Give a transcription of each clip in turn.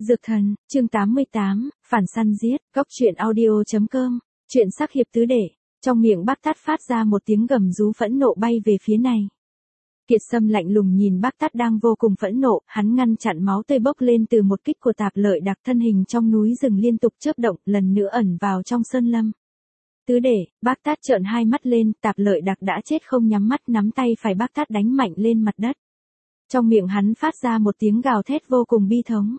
Dược thần, chương 88, phản săn giết, góc truyện audio.com, chuyện sắc hiệp tứ đệ. Trong miệng Bác Tát phát ra một tiếng gầm rú phẫn nộ bay về phía này. Kiệt Sâm lạnh lùng nhìn Bác Tát đang vô cùng phẫn nộ, hắn ngăn chặn máu tươi bốc lên từ một kích của Tạp Lợi Đặc, thân hình trong núi rừng liên tục chớp động, lần nữa ẩn vào trong sơn lâm. Tứ đệ, Bác Tát trợn hai mắt lên, Tạp Lợi Đặc đã chết không nhắm mắt, nắm tay phải Bác Tát đánh mạnh lên mặt đất. Trong miệng hắn phát ra một tiếng gào thét vô cùng bi thống.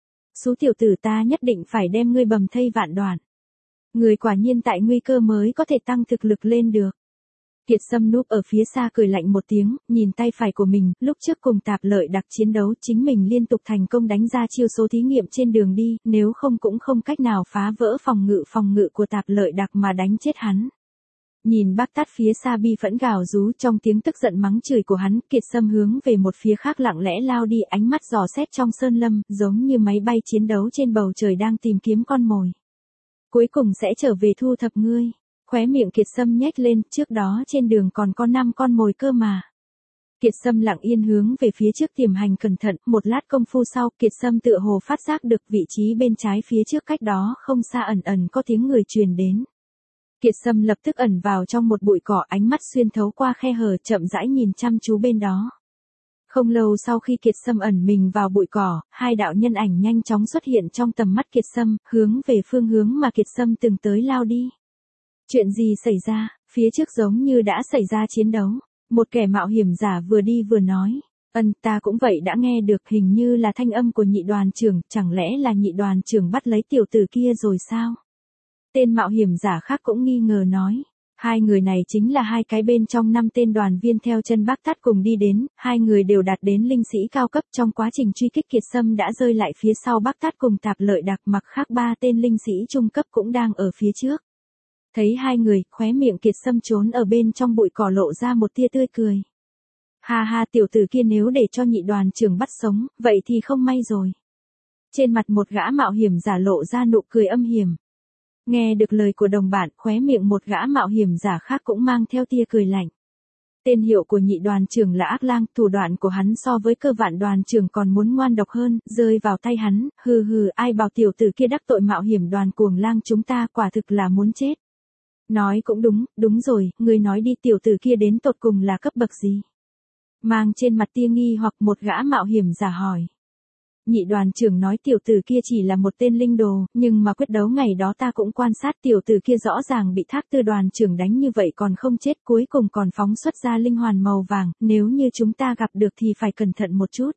Xú tiểu tử, ta nhất định phải đem ngươi bầm thây vạn đoạn. Người quả nhiên tại nguy cơ mới có thể tăng thực lực lên được. Kiệt Sâm núp ở phía xa cười lạnh một tiếng, nhìn tay phải của mình, lúc trước cùng Tạp Lợi Đặc chiến đấu chính mình liên tục thành công đánh ra chiêu số thí nghiệm trên đường đi, nếu không cũng không cách nào phá vỡ phòng ngự của Tạp Lợi Đặc mà đánh chết hắn. Nhìn Bác Tát phía xa bi phẫn gào rú, trong tiếng tức giận mắng chửi của hắn, Kiệt Sâm hướng về một phía khác lặng lẽ lao đi, ánh mắt dò xét trong sơn lâm, giống như máy bay chiến đấu trên bầu trời đang tìm kiếm con mồi. Cuối cùng sẽ trở về thu thập ngươi. Khóe miệng Kiệt Sâm nhếch lên, trước đó trên đường còn có 5 con mồi cơ mà. Kiệt Sâm lặng yên hướng về phía trước tiềm hành cẩn thận, một lát công phu sau, Kiệt Sâm tựa hồ phát giác được vị trí bên trái phía trước cách đó không xa ẩn ẩn có tiếng người truyền đến. Kiệt Sâm lập tức ẩn vào trong một bụi cỏ, ánh mắt xuyên thấu qua khe hở chậm rãi nhìn chăm chú bên đó. Không lâu sau khi Kiệt Sâm ẩn mình vào bụi cỏ, hai đạo nhân ảnh nhanh chóng xuất hiện trong tầm mắt Kiệt Sâm, hướng về phương hướng mà Kiệt Sâm từng tới lao đi. Chuyện gì xảy ra? Phía trước giống như đã xảy ra chiến đấu. Một kẻ mạo hiểm giả vừa đi vừa nói. Ta cũng vậy đã nghe được, hình như là thanh âm của Nhị đoàn trưởng, chẳng lẽ là Nhị đoàn trưởng bắt lấy tiểu tử kia rồi sao? Tên mạo hiểm giả khác cũng nghi ngờ nói. Hai người này chính là hai cái bên trong 5 tên đoàn viên theo chân Bác Tát cùng đi đến, hai người đều đạt đến linh sĩ cao cấp. Trong quá trình truy kích, Kiệt Sâm đã rơi lại phía sau Bác Tát cùng Tạp Lợi Đặc, mặc khác 3 tên linh sĩ trung cấp cũng đang ở phía trước. Thấy hai người, khóe miệng Kiệt Sâm trốn ở bên trong bụi cỏ lộ ra một tia tươi cười. Ha ha, tiểu tử kia nếu để cho Nhị đoàn trưởng bắt sống, vậy thì không may rồi. Trên mặt một gã mạo hiểm giả lộ ra nụ cười âm hiểm. Nghe được lời của đồng bạn, khóe miệng một gã mạo hiểm giả khác cũng mang theo tia cười lạnh. Tên hiệu của Nhị đoàn trưởng là Ác Lang, thủ đoạn của hắn so với Cơ Vạn đoàn trưởng còn muốn ngoan độc hơn, rơi vào tay hắn, ai bảo tiểu tử kia đắc tội mạo hiểm đoàn Cuồng Lang chúng ta, quả thực là muốn chết. Nói cũng đúng rồi, ngươi nói đi, tiểu tử kia đến tột cùng là cấp bậc gì? Mang trên mặt tia nghi hoặc một gã mạo hiểm giả hỏi. Nhị đoàn trưởng nói tiểu tử kia chỉ là một tên linh đồ, nhưng mà quyết đấu ngày đó ta cũng quan sát, tiểu tử kia rõ ràng bị Thác Tư đoàn trưởng đánh như vậy còn không chết, cuối cùng còn phóng xuất ra linh hoàn màu vàng, nếu như chúng ta gặp được thì phải cẩn thận một chút.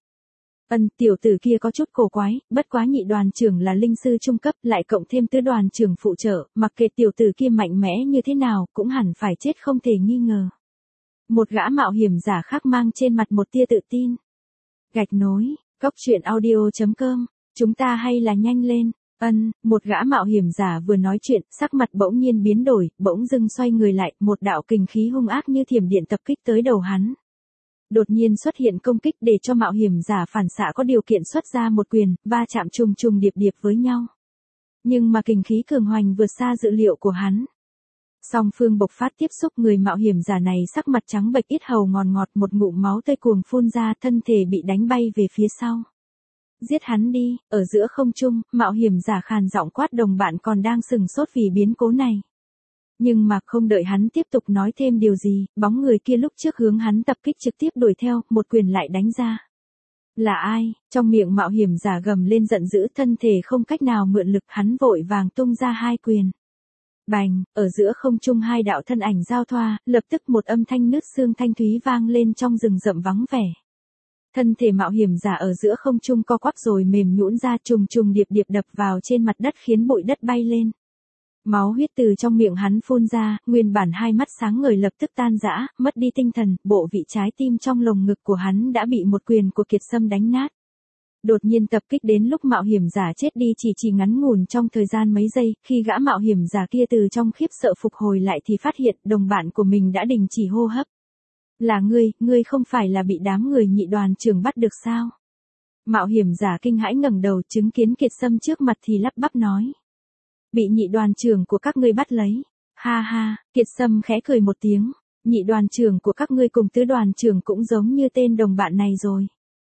Tiểu tử kia có chút cổ quái, bất quá Nhị đoàn trưởng là linh sư trung cấp, lại cộng thêm Tứ đoàn trưởng phụ trợ, mặc kệ tiểu tử kia mạnh mẽ như thế nào, cũng hẳn phải chết không thể nghi ngờ. Một gã mạo hiểm giả khác mang trên mặt một tia tự tin. Gạch nối, góc truyện audio.com, chúng ta hay là nhanh lên. Một gã mạo hiểm giả vừa nói chuyện, sắc mặt bỗng nhiên biến đổi, bỗng dưng xoay người lại, một đạo kình khí hung ác như thiểm điện tập kích tới đầu hắn. Đột nhiên xuất hiện công kích để cho mạo hiểm giả phản xạ có điều kiện xuất ra một quyền, va chạm trùng điệp với nhau. Nhưng mà kình khí cường hoành vượt xa dự liệu của hắn. Song phương bộc phát tiếp xúc, người mạo hiểm giả này sắc mặt trắng bệch, yết hầu ngọt, một ngụm máu tươi cuồng phun ra, thân thể bị đánh bay về phía sau. Giết hắn đi. Ở giữa không trung, mạo hiểm giả khàn giọng quát đồng bạn còn đang sừng sốt vì biến cố này. Nhưng mà không đợi hắn tiếp tục nói thêm điều gì, bóng người kia lúc trước hướng hắn tập kích trực tiếp đuổi theo, một quyền lại đánh ra. Là ai? Trong miệng mạo hiểm giả gầm lên giận dữ, thân thể không cách nào mượn lực, hắn vội vàng tung ra hai quyền. Bành, ở giữa không trung hai đạo thân ảnh giao thoa, lập tức một âm thanh nứt xương thanh thúy vang lên trong rừng rậm vắng vẻ. Thân thể mạo hiểm giả ở giữa không trung co quắp rồi mềm nhũn ra, trùng điệp đập vào trên mặt đất khiến bụi đất bay lên. Máu huyết từ trong miệng hắn phun ra, nguyên bản hai mắt sáng ngời lập tức tan rã, mất đi tinh thần, bộ vị trái tim trong lồng ngực của hắn đã bị một quyền của Kiệt Sâm đánh nát. Đột nhiên tập kích đến lúc mạo hiểm giả chết đi chỉ ngắn ngủn trong thời gian mấy giây, khi gã mạo hiểm giả kia từ trong khiếp sợ phục hồi lại thì phát hiện đồng bạn của mình đã đình chỉ hô hấp. Là ngươi không phải là bị đám người Nhị đoàn trưởng bắt được sao? Mạo hiểm giả kinh hãi ngẩng đầu chứng kiến Kiệt Sâm trước mặt thì lắp bắp nói. Bị Nhị đoàn trưởng của các ngươi bắt lấy. Ha ha, Kiệt Sâm khẽ cười một tiếng. Nhị đoàn trưởng của các ngươi cùng Tứ đoàn trưởng cũng giống như tên đồng bạn này rồi.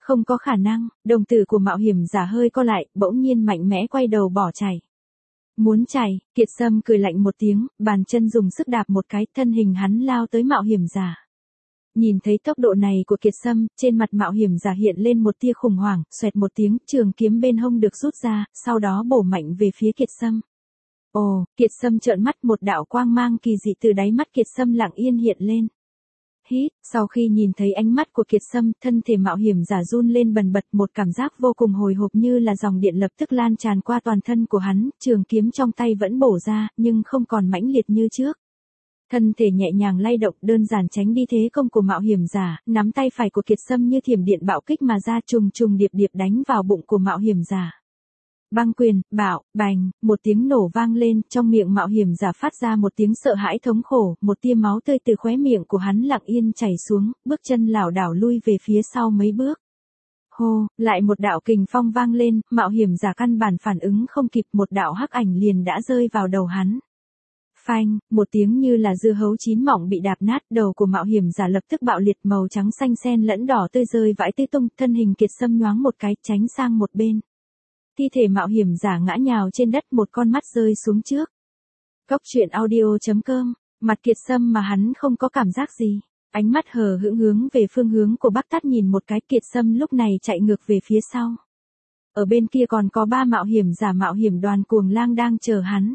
Không có khả năng, đồng tử của mạo hiểm giả hơi co lại, bỗng nhiên mạnh mẽ quay đầu bỏ chạy. Muốn chạy, Kiệt Sâm cười lạnh một tiếng, bàn chân dùng sức đạp một cái, thân hình hắn lao tới mạo hiểm giả. Nhìn thấy tốc độ này của Kiệt Sâm, trên mặt mạo hiểm giả hiện lên một tia khủng hoảng, xoẹt một tiếng, trường kiếm bên hông được rút ra, sau đó bổ mạnh về phía Kiệt Sâm. Ồ, Kiệt Sâm trợn mắt, một đạo quang mang kỳ dị từ đáy mắt Kiệt Sâm lặng yên hiện lên. Hít, sau khi nhìn thấy ánh mắt của Kiệt Sâm, thân thể mạo hiểm giả run lên bần bật, một cảm giác vô cùng hồi hộp như là dòng điện lập tức lan tràn qua toàn thân của hắn, trường kiếm trong tay vẫn bổ ra, nhưng không còn mãnh liệt như trước. Thân thể nhẹ nhàng lay động, đơn giản tránh đi thế công của mạo hiểm giả, nắm tay phải của Kiệt Sâm như thiểm điện bạo kích mà ra, trùng trùng điệp điệp đánh vào bụng của mạo hiểm giả. Băng quyền, bạo, bành, một tiếng nổ vang lên, trong miệng mạo hiểm giả phát ra một tiếng sợ hãi thống khổ, một tia máu tươi từ khóe miệng của hắn lặng yên chảy xuống, bước chân lảo đảo lui về phía sau mấy bước. Hô, lại một đạo kình phong vang lên, mạo hiểm giả căn bản phản ứng không kịp, một đạo hắc ảnh liền đã rơi vào đầu hắn. Phanh, một tiếng như là dưa hấu chín mọng bị đạp nát, đầu của mạo hiểm giả lập tức bạo liệt, màu trắng xanh xen lẫn đỏ tươi rơi vãi tứ tung, thân hình Kiệt Sâm nhoáng một cái, tránh sang một bên. Thi thể mạo hiểm giả ngã nhào trên đất, một con mắt rơi xuống trước. Cốc truyện audio.com, mặt Kiệt Sâm mà hắn không có cảm giác gì. Ánh mắt hờ hững hướng về phương hướng của Bắc Tát nhìn một cái, Kiệt Sâm lúc này chạy ngược về phía sau. Ở bên kia còn có 3 mạo hiểm giả mạo hiểm đoàn cuồng lang đang chờ hắn.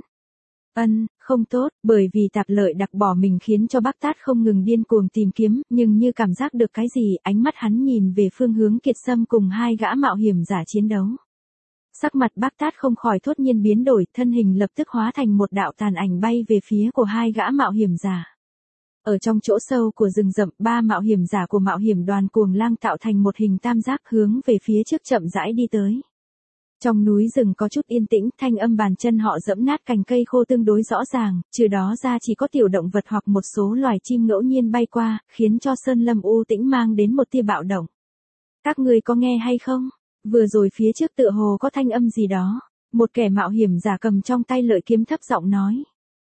Không tốt, bởi vì tạp lợi đặc bỏ mình khiến cho Bắc Tát không ngừng điên cuồng tìm kiếm, nhưng như cảm giác được cái gì, ánh mắt hắn nhìn về phương hướng Kiệt Sâm cùng 2 gã mạo hiểm giả chiến đấu. Sắc mặt Bắc Tát không khỏi thốt nhiên biến đổi, thân hình lập tức hóa thành một đạo tàn ảnh bay về phía của 2 gã mạo hiểm giả. Ở trong chỗ sâu của rừng rậm, 3 mạo hiểm giả của mạo hiểm đoàn cuồng lang tạo thành một hình tam giác hướng về phía trước chậm rãi đi tới. Trong núi rừng có chút yên tĩnh, thanh âm bàn chân họ dẫm nát cành cây khô tương đối rõ ràng, trừ đó ra chỉ có tiểu động vật hoặc một số loài chim ngẫu nhiên bay qua, khiến cho sơn lâm u tĩnh mang đến một tia bạo động. Các người có nghe hay không? Vừa rồi phía trước tựa hồ có thanh âm gì đó. Một kẻ mạo hiểm giả cầm trong tay lợi kiếm thấp giọng nói.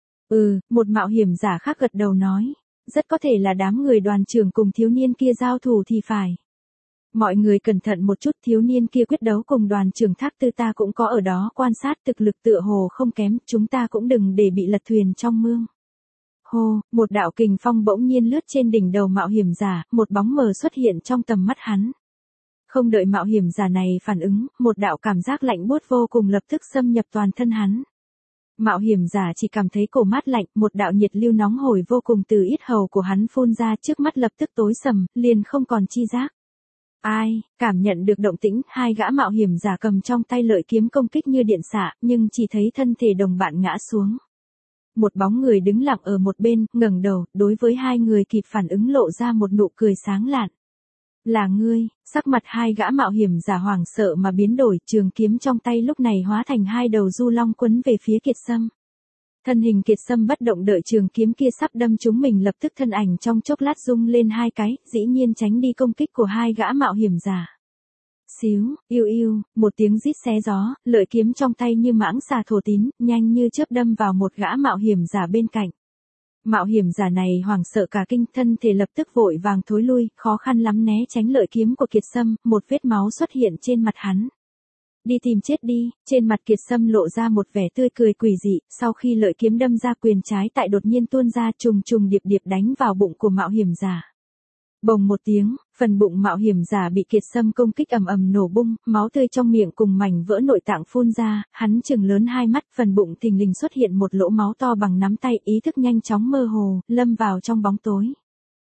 Một mạo hiểm giả khác gật đầu nói. Rất có thể là đám người đoàn trưởng cùng thiếu niên kia giao thủ thì phải. Mọi người cẩn thận một chút, thiếu niên kia quyết đấu cùng đoàn trưởng Thác Tư ta cũng có ở đó quan sát, thực lực tựa hồ không kém, chúng ta cũng đừng để bị lật thuyền trong mương. Hô, một đạo kình phong bỗng nhiên lướt trên đỉnh đầu mạo hiểm giả, một bóng mờ xuất hiện trong tầm mắt hắn. Không đợi mạo hiểm giả này phản ứng, một đạo cảm giác lạnh buốt vô cùng lập tức xâm nhập toàn thân hắn. Mạo hiểm giả chỉ cảm thấy cổ mát lạnh, một đạo nhiệt lưu nóng hổi vô cùng từ yết hầu của hắn phun ra, trước mắt lập tức tối sầm, liền không còn chi giác. Ai, cảm nhận được động tĩnh, 2 gã mạo hiểm giả cầm trong tay lợi kiếm công kích như điện xạ, nhưng chỉ thấy thân thể đồng bạn ngã xuống. Một bóng người đứng lặng ở một bên, ngẩng đầu, đối với 2 người kịp phản ứng lộ ra một nụ cười sáng lạn. Là ngươi, sắc mặt 2 gã mạo hiểm giả hoảng sợ mà biến đổi, trường kiếm trong tay lúc này hóa thành 2 đầu du long quấn về phía Kiệt Sâm. Thân hình Kiệt Sâm bất động, đợi trường kiếm kia sắp đâm chúng mình, lập tức thân ảnh trong chốc lát rung lên 2 cái, dĩ nhiên tránh đi công kích của 2 gã mạo hiểm giả. Xíu, yêu yêu, một tiếng rít xé gió, lợi kiếm trong tay như mãng xà thổ tín, nhanh như chớp đâm vào một gã mạo hiểm giả bên cạnh. Mạo hiểm giả này hoảng sợ cả kinh, thân thể lập tức vội vàng thối lui, khó khăn lắm né tránh lợi kiếm của Kiệt Sâm, một vết máu xuất hiện trên mặt hắn. Đi tìm chết đi, trên mặt Kiệt Sâm lộ ra một vẻ tươi cười quỷ dị, sau khi lợi kiếm đâm ra, quyền trái tại đột nhiên tuôn ra, trùng trùng điệp điệp đánh vào bụng của mạo hiểm giả. Bồng một tiếng, phần bụng mạo hiểm giả bị Kiệt Sâm công kích ầm ầm nổ bung, máu tươi trong miệng cùng mảnh vỡ nội tạng phun ra, hắn trừng lớn 2 mắt, phần bụng thình lình xuất hiện một lỗ máu to bằng nắm tay, ý thức nhanh chóng mơ hồ, lâm vào trong bóng tối.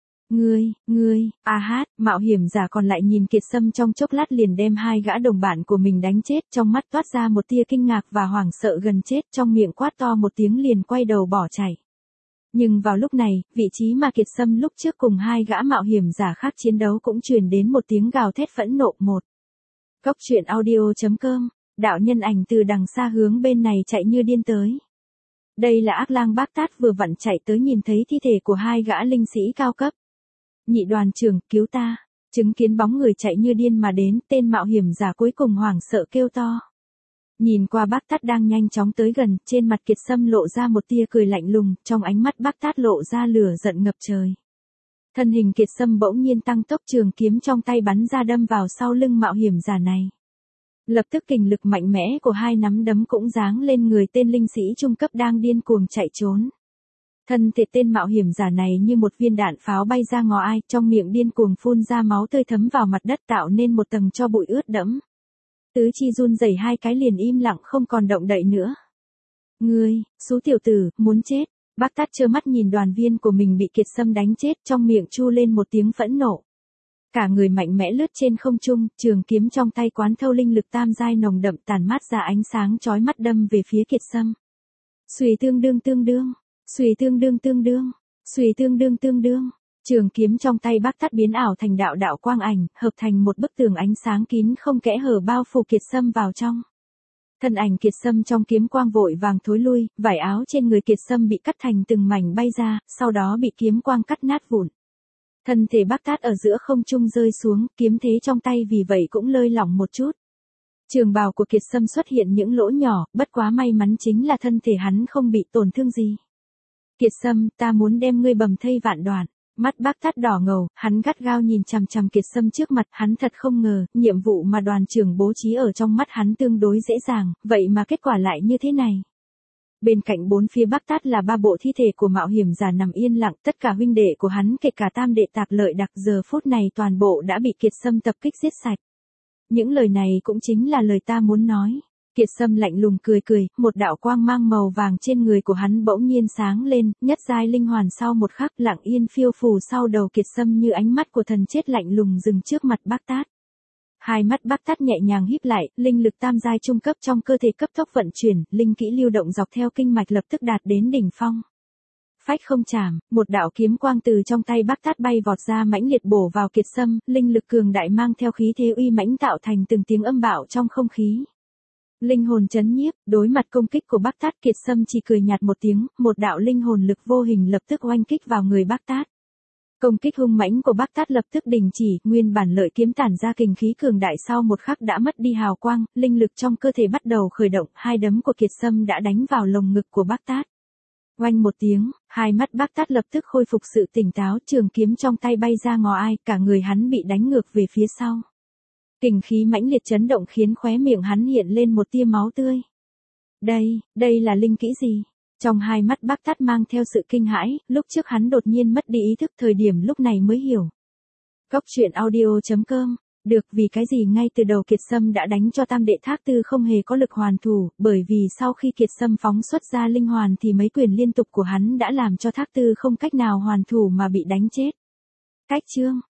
Ngươi, mạo hiểm giả còn lại nhìn Kiệt Sâm trong chốc lát liền đem 2 gã đồng bạn của mình đánh chết, trong mắt toát ra một tia kinh ngạc và hoảng sợ gần chết, trong miệng quát to một tiếng liền quay đầu bỏ chạy. Nhưng vào lúc này, vị trí mà Kiệt Sâm lúc trước cùng 2 gã mạo hiểm giả khác chiến đấu cũng truyền đến một tiếng gào thét phẫn nộ. Cốc truyện audio.com, đạo nhân ảnh từ đằng xa hướng bên này chạy như điên tới. Đây là Ác Lang Bác Tát vừa vặn chạy tới nhìn thấy thi thể của 2 gã linh sĩ cao cấp. Nhị đoàn trưởng, cứu ta. Chứng kiến bóng người chạy như điên mà đến, tên mạo hiểm giả cuối cùng hoảng sợ kêu to. Nhìn qua Bác Tát đang nhanh chóng tới gần, trên mặt Kiệt Sâm lộ ra một tia cười lạnh lùng, trong ánh mắt Bác Tát lộ ra lửa giận ngập trời. Thân hình Kiệt Sâm bỗng nhiên tăng tốc, trường kiếm trong tay bắn ra đâm vào sau lưng mạo hiểm giả này. Lập tức kình lực mạnh mẽ của hai nắm đấm cũng giáng lên người tên linh sĩ trung cấp đang điên cuồng chạy trốn. Thân thể tên mạo hiểm giả này như một viên đạn pháo bay ra ngõ ai, trong miệng điên cuồng phun ra máu tươi thấm vào mặt đất tạo nên một tầng tro bụi ướt đẫm. Tứ chi run rẩy hai cái liền im lặng không còn động đậy nữa. Ngươi, xú tiểu tử, muốn chết. Bác Tát trơ mắt nhìn đoàn viên của mình bị Kiệt Sâm đánh chết, trong miệng chu lên một tiếng phẫn nộ. Cả người mạnh mẽ lướt trên không trung, trường kiếm trong tay quán thâu linh lực tam giai nồng đậm tàn mát ra ánh sáng chói mắt đâm về phía Kiệt Sâm. Xuy tương đương tương đương, xuy tương đương tương đương, xuy tương đương tương đương. Trường kiếm trong tay Bác Tát biến ảo thành đạo đạo quang ảnh, hợp thành một bức tường ánh sáng kín không kẽ hở bao phủ Kiệt Sâm vào trong. Thân ảnh Kiệt Sâm trong kiếm quang vội vàng thối lui, vải áo trên người Kiệt Sâm bị cắt thành từng mảnh bay ra, sau đó bị kiếm quang cắt nát vụn. Thân thể Bác Tát ở giữa không trung rơi xuống, kiếm thế trong tay vì vậy cũng lơi lỏng một chút. Trường bào của Kiệt Sâm xuất hiện những lỗ nhỏ, bất quá may mắn chính là thân thể hắn không bị tổn thương gì. Kiệt Sâm, ta muốn đem ngươi bầm thây vạn đoạn. Mắt Bác Tát đỏ ngầu, hắn gắt gao nhìn chằm chằm Kiệt Sâm trước mặt, hắn thật không ngờ, nhiệm vụ mà đoàn trưởng bố trí ở trong mắt hắn tương đối dễ dàng, vậy mà kết quả lại như thế này. Bên cạnh bốn phía Bác Tát là ba bộ thi thể của mạo hiểm giả nằm yên lặng, tất cả huynh đệ của hắn kể cả tam đệ Tạp Lợi Đặc giờ phút này toàn bộ đã bị Kiệt Sâm tập kích giết sạch. Những lời này cũng chính là lời ta muốn nói. Kiệt Sâm lạnh lùng cười cười, một đạo quang mang màu vàng trên người của hắn bỗng nhiên sáng lên, nhất giai linh hoàn sau một khắc lặng yên phiêu phù sau đầu Kiệt Sâm như ánh mắt của thần chết lạnh lùng dừng trước mặt Bác Tát. Hai mắt Bác Tát nhẹ nhàng híp lại, linh lực tam giai trung cấp trong cơ thể cấp tốc vận chuyển, linh kỹ lưu động dọc theo kinh mạch lập tức đạt đến đỉnh phong. Phách không chạm, một đạo kiếm quang từ trong tay Bác Tát bay vọt ra mãnh liệt bổ vào Kiệt Sâm, linh lực cường đại mang theo khí thế uy mãnh tạo thành từng tiếng âm bạo trong không khí. Linh hồn chấn nhiếp, đối mặt công kích của Bác Tát, Kiệt Sâm chỉ cười nhạt một tiếng, một đạo linh hồn lực vô hình lập tức oanh kích vào người Bác Tát. Công kích hung mãnh của Bác Tát lập tức đình chỉ, nguyên bản lợi kiếm tản ra kình khí cường đại sau một khắc đã mất đi hào quang, linh lực trong cơ thể bắt đầu khởi động, hai đấm của Kiệt Sâm đã đánh vào lồng ngực của Bác Tát. Oanh một tiếng, hai mắt Bác Tát lập tức khôi phục sự tỉnh táo, trường kiếm trong tay bay ra ngò ai, cả người hắn bị đánh ngược về phía sau. Kình khí mãnh liệt chấn động khiến khóe miệng hắn hiện lên một tia máu tươi. Đây là linh kỹ gì? Trong hai mắt Bác Tát mang theo sự kinh hãi, lúc trước hắn đột nhiên mất đi ý thức, thời điểm lúc này mới hiểu. Cốc truyện audio.com. Được, vì cái gì ngay từ đầu Kiệt Sâm đã đánh cho tam đệ Thác Tư không hề có lực hoàn thủ, bởi vì sau khi Kiệt Sâm phóng xuất ra linh hoàn thì mấy quyền liên tục của hắn đã làm cho Thác Tư không cách nào hoàn thủ mà bị đánh chết. Cách chương